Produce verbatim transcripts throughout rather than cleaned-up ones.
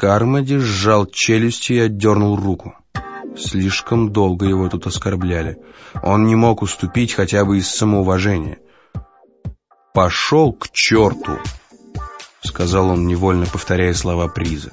Кармоди сжал челюсти и отдернул руку. Слишком долго его тут оскорбляли. Он не мог уступить хотя бы из самоуважения. «Пошел к черту!» — сказал он, невольно повторяя слова Приза.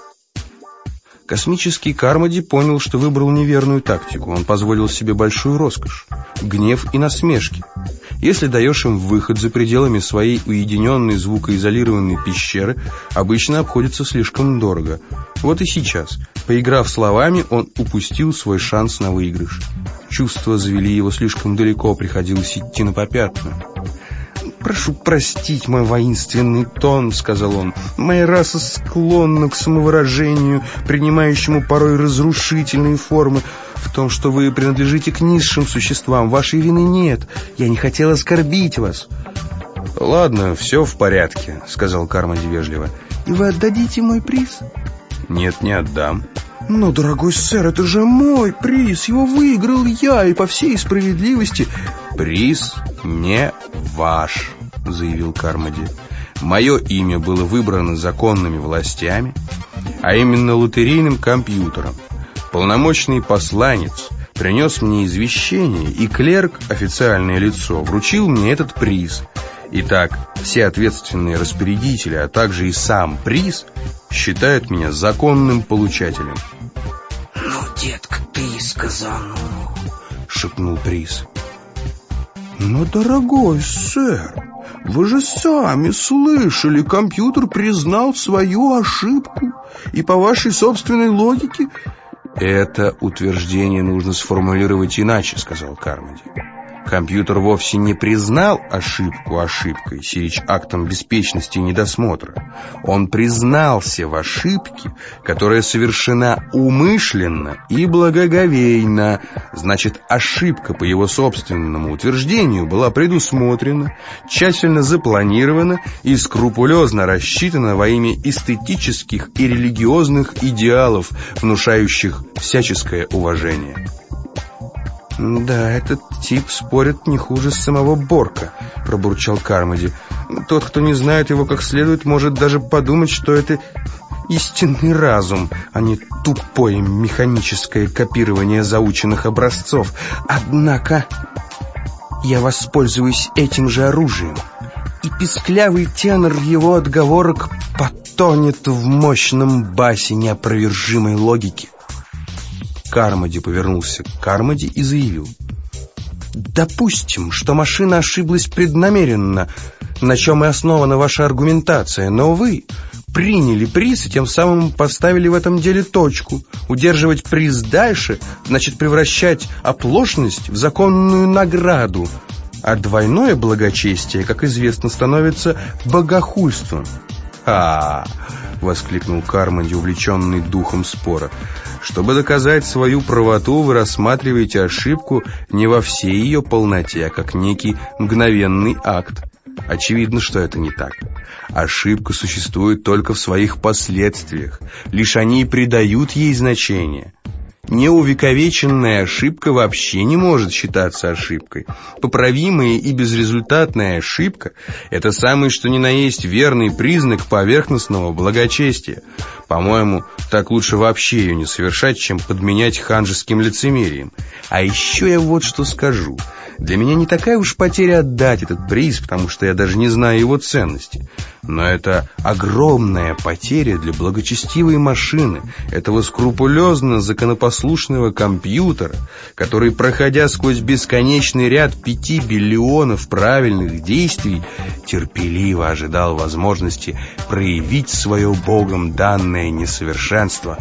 Космический Кармоди понял, что выбрал неверную тактику. Он позволил себе большую роскошь — гнев и насмешки. Если даешь им выход за пределами своей уединенной звукоизолированной пещеры, обычно обходится слишком дорого. Вот и сейчас, поиграв словами, он упустил свой шанс на выигрыш. Чувства завели его слишком далеко, приходилось идти на попятную. «Прошу простить мой воинственный тон», — сказал он. «Моя раса склонна к самовыражению, принимающему порой разрушительные формы. В том, что вы принадлежите к низшим существам, вашей вины нет. Я не хотел оскорбить вас». «Ладно, все в порядке», — сказал Кармоди вежливо. «И вы отдадите мой приз?» «Нет, не отдам». «Но, дорогой сэр, это же мой приз. Его выиграл я, и по всей справедливости...» «Приз не ваш», — заявил Кармоди. «Мое имя было выбрано законными властями, а именно лотерейным компьютером. Полномочный посланец принес мне извещение, и клерк, официальное лицо, вручил мне этот приз. Итак, все ответственные распорядители, а также и сам приз считают меня законным получателем». «Ну, детка, ты сказал, ну...» — шепнул приз. «Но, дорогой сэр, вы же сами слышали, компьютер признал свою ошибку, и по вашей собственной логике...» «Это утверждение нужно сформулировать иначе», — сказал Кармоди. «Компьютер вовсе не признал ошибку ошибкой, сирич актом беспечности и недосмотра. Он признался в ошибке, которая совершена умышленно и благоговейно. Значит, ошибка, по его собственному утверждению, была предусмотрена, тщательно запланирована и скрупулезно рассчитана во имя эстетических и религиозных идеалов, внушающих всяческое уважение». «Да, этот тип спорит не хуже самого Борка», — пробурчал Кармоди. «Тот, кто не знает его как следует, может даже подумать, что это истинный разум, а не тупое механическое копирование заученных образцов. Однако я воспользуюсь этим же оружием, и писклявый тенор его отговорок потонет в мощном басе неопровержимой логики». Кармоди повернулся к Кармоди и заявил: «Допустим, что машина ошиблась преднамеренно, на чем и основана ваша аргументация, но вы приняли приз и тем самым поставили в этом деле точку. Удерживать приз дальше значит превращать оплошность в законную награду, а двойное благочестие, как известно, становится богохульством». «А-а-а!» — воскликнул Кармоди, увлеченный духом спора. «Чтобы доказать свою правоту, вы рассматриваете ошибку не во всей ее полноте, а как некий мгновенный акт. Очевидно, что это не так. Ошибка существует только в своих последствиях. Лишь они и придают ей значение. Неувековеченная ошибка вообще не может считаться ошибкой. Поправимая и безрезультатная ошибка — это самый что ни на есть верный признак поверхностного благочестия. По-моему, так лучше вообще ее не совершать, чем подменять ханжеским лицемерием. А еще я вот что скажу. Для меня не такая уж потеря отдать этот приз, потому что я даже не знаю его ценности. Но это огромная потеря для благочестивой машины, этого скрупулезно законопослушного компьютера, который, проходя сквозь бесконечный ряд пяти биллионов правильных действий, терпеливо ожидал возможности проявить свое Богом данное несовершенство.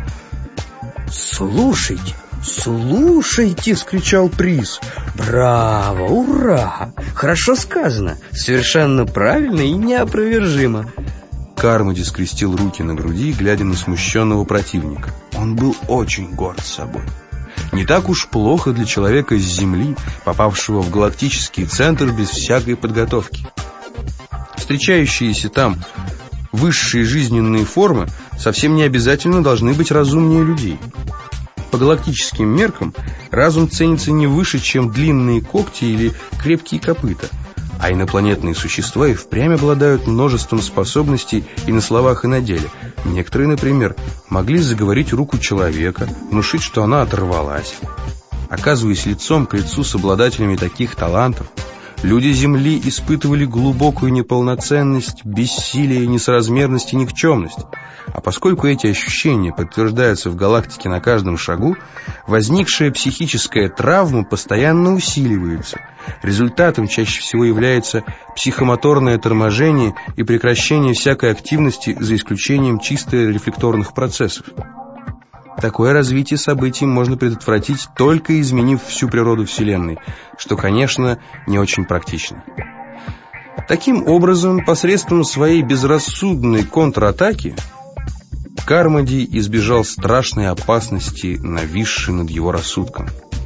«Слушайте, слушайте!» — вскричал приз. «Браво! Ура! Хорошо сказано! Совершенно правильно и неопровержимо!» Кармоди скрестил руки на груди, глядя на смущенного противника. Он был очень горд собой. Не так уж плохо для человека с Земли, попавшего в галактический центр без всякой подготовки. Встречающиеся там высшие жизненные формы совсем не обязательно должны быть разумнее людей. По галактическим меркам разум ценится не выше, чем длинные когти или крепкие копыта, а инопланетные существа и впрямь обладают множеством способностей и на словах, и на деле. Некоторые, например, могли заговорить руку человека, внушить, что она оторвалась. Оказываясь лицом к лицу с обладателями таких талантов, люди Земли испытывали глубокую неполноценность, бессилие, несоразмерность и никчемность. А поскольку эти ощущения подтверждаются в галактике на каждом шагу, возникшая психическая травма постоянно усиливается. Результатом чаще всего является психомоторное торможение и прекращение всякой активности, за исключением чисто рефлекторных процессов. Такое развитие событий можно предотвратить, только изменив всю природу Вселенной, что, конечно, не очень практично. Таким образом, посредством своей безрассудной контратаки Кармоди избежал страшной опасности, нависшей над его рассудком.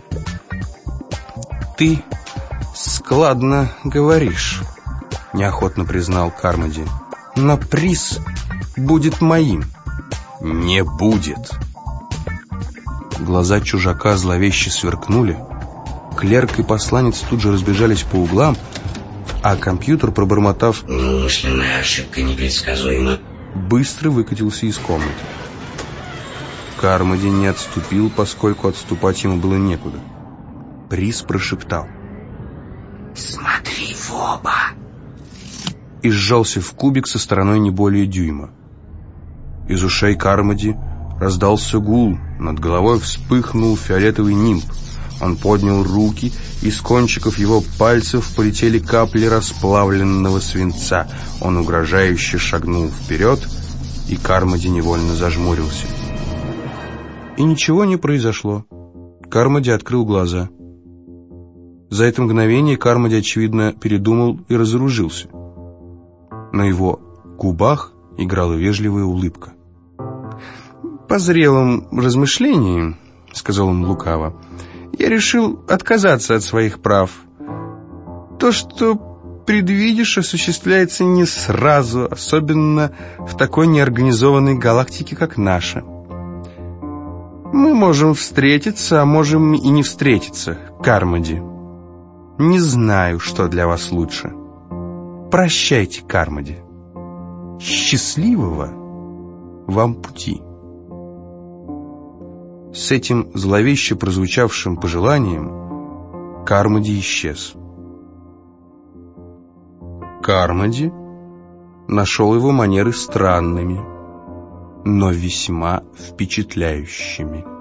«Ты складно говоришь», — неохотно признал Кармоди, — «но приз будет моим». «Не будет». Глаза чужака зловеще сверкнули. Клерк и посланец тут же разбежались по углам, а компьютер, пробормотав «Неумышленная ошибка непредсказуема», быстро выкатился из комнаты. Кармоди не отступил, поскольку отступать ему было некуда. Приз прошептал «Смотри в оба!» и сжался в кубик со стороной не более дюйма. Из ушей Кармоди раздался гул, над головой вспыхнул фиолетовый нимб. Он поднял руки, и с кончиков его пальцев полетели капли расплавленного свинца. Он угрожающе шагнул вперед, и Кармоди невольно зажмурился. И ничего не произошло. Кармоди открыл глаза. За это мгновение Кармоди, очевидно, передумал и разоружился. На его губах играла вежливая улыбка. «По зрелым размышлениям, — сказал он лукаво, — я решил отказаться от своих прав. То, что предвидишь, осуществляется не сразу, особенно в такой неорганизованной галактике, как наша. Мы можем встретиться, а можем и не встретиться, Кармоди. Не знаю, что для вас лучше. Прощайте, Кармоди. Счастливого вам пути». С этим зловеще прозвучавшим пожеланием Кармоди исчез. Кармоди нашел его манеры странными, но весьма впечатляющими.